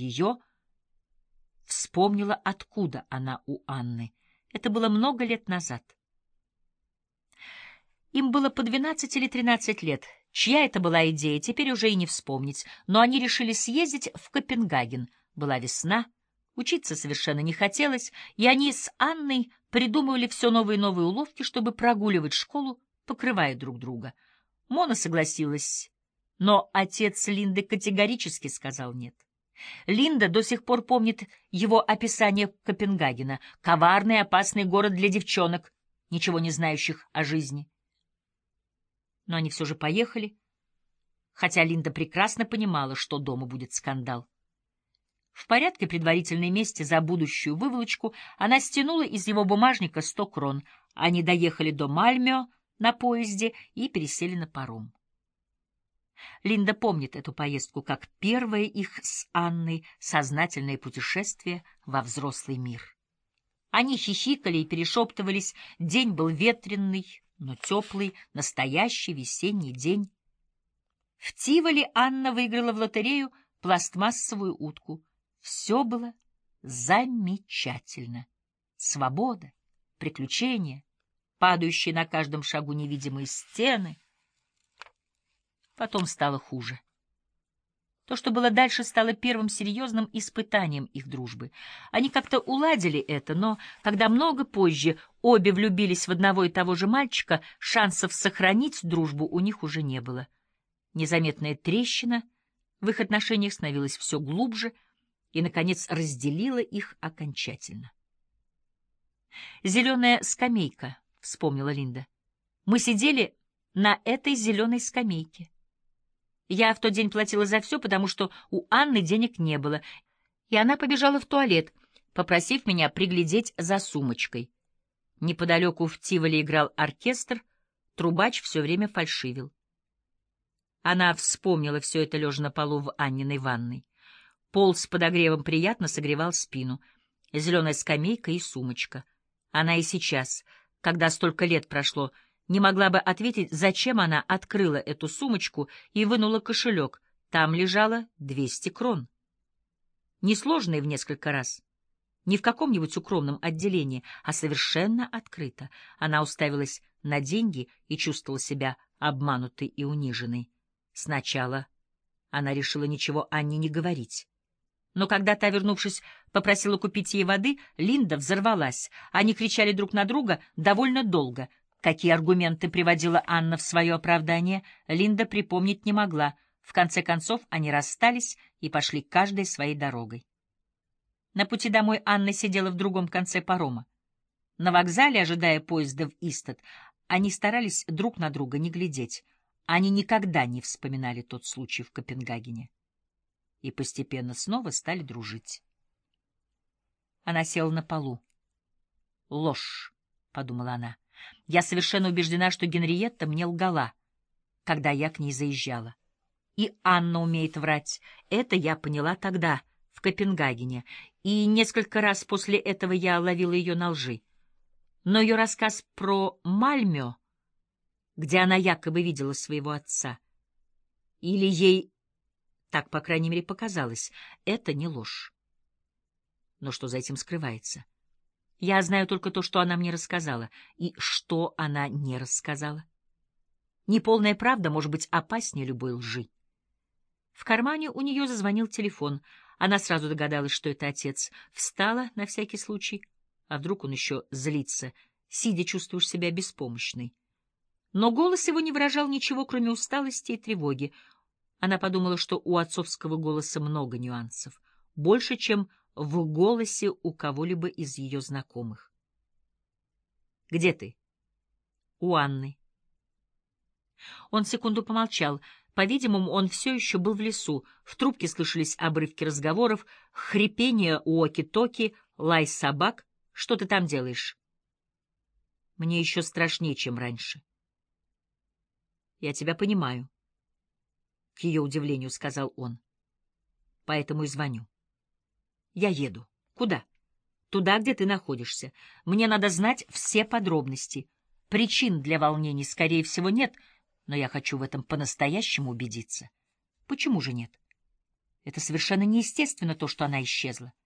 ее, вспомнила, откуда она у Анны. Это было много лет назад. Им было по 12 или 13 лет. Чья это была идея, теперь уже и не вспомнить. Но они решили съездить в Копенгаген. Была весна, учиться совершенно не хотелось, и они с Анной придумывали все новые и новые уловки, чтобы прогуливать школу, покрывая друг друга. Мона согласилась, но отец Линды категорически сказал нет. Линда до сих пор помнит его описание Копенгагена: коварный и опасный город для девчонок, ничего не знающих о жизни. Но они все же поехали, хотя Линда прекрасно понимала, что дома будет скандал. В порядке предварительной мести за будущую выволочку она стянула из его бумажника 100 крон. Они доехали до Мальмё на поезде и пересели на паром. Линда помнит эту поездку как первое их с Анной сознательное путешествие во взрослый мир. Они хихикали и перешептывались, день был ветреный, но теплый, настоящий весенний день. В Тиволи Анна выиграла в лотерею пластмассовую утку. Все было замечательно. Свобода, приключения, падающие на каждом шагу невидимые стены. Потом стало хуже. То, что было дальше, стало первым серьезным испытанием их дружбы. Они как-то уладили это, но когда много позже обе влюбились в одного и того же мальчика, шансов сохранить дружбу у них уже не было. Незаметная трещина в их отношениях становилась все глубже и, наконец, разделила их окончательно. «Зеленая скамейка», — вспомнила Линда. «Мы сидели на этой зеленой скамейке. Я в тот день платила за все, потому что у Анны денег не было, и она побежала в туалет, попросив меня приглядеть за сумочкой. Неподалеку в Тиволе играл оркестр, трубач все время фальшивил. Она вспомнила все это, лежа на полу в Анниной ванной. Пол с подогревом приятно согревал спину, зеленая скамейка и сумочка. Она и сейчас, когда столько лет прошло, не могла бы ответить, зачем она открыла эту сумочку и вынула кошелек. Там лежало 200 крон. Несложные в несколько раз. Не в каком-нибудь укромном отделении, а совершенно открыто. Она уставилась на деньги и чувствовала себя обманутой и униженной. Сначала она решила ничего Анне не говорить. Но когда та, вернувшись, попросила купить ей воды, Линда взорвалась. Они кричали друг на друга довольно долго. Какие аргументы приводила Анна в свое оправдание, Линда припомнить не могла. В конце концов они расстались и пошли каждой своей дорогой. На пути домой Анна сидела в другом конце парома. На вокзале, ожидая поезда в Истед, они старались друг на друга не глядеть. Они никогда не вспоминали тот случай в Копенгагене. И постепенно снова стали дружить. Она села на полу. «Ложь», — подумала она. «Я совершенно убеждена, что Генриетта мне лгала, когда я к ней заезжала. И Анна умеет врать. Это я поняла тогда, в Копенгагене, и несколько раз после этого я ловила ее на лжи. Но ее рассказ про Мальмё, где она якобы видела своего отца, или ей, так, по крайней мере, показалось, это не ложь. Но что за этим скрывается? Я знаю только то, что она мне рассказала, и что она не рассказала. Неполная правда может быть опаснее любой лжи. В кармане у нее зазвонил телефон. Она сразу догадалась, что это отец. Встала на всякий случай. А вдруг он еще злится? Сидя, чувствуешь себя беспомощной. Но голос его не выражал ничего, кроме усталости и тревоги. Она подумала, что у отцовского голоса много нюансов. Больше, чем в голосе у кого-либо из ее знакомых. «Где ты?» «У Анны». Он секунду помолчал. По-видимому, он все еще был в лесу. В трубке слышались обрывки разговоров, хрипение уоки-токи, лай собак. «Что ты там делаешь?» «Мне еще страшнее, чем раньше». «Я тебя понимаю», — к ее удивлению сказал он. «Поэтому и звоню. Я еду. Куда? Туда, где ты находишься. Мне надо знать все подробности. Причин для волнений, скорее всего, нет, но я хочу в этом по-настоящему убедиться». «Почему же нет?» Это совершенно неестественно, то, что она исчезла.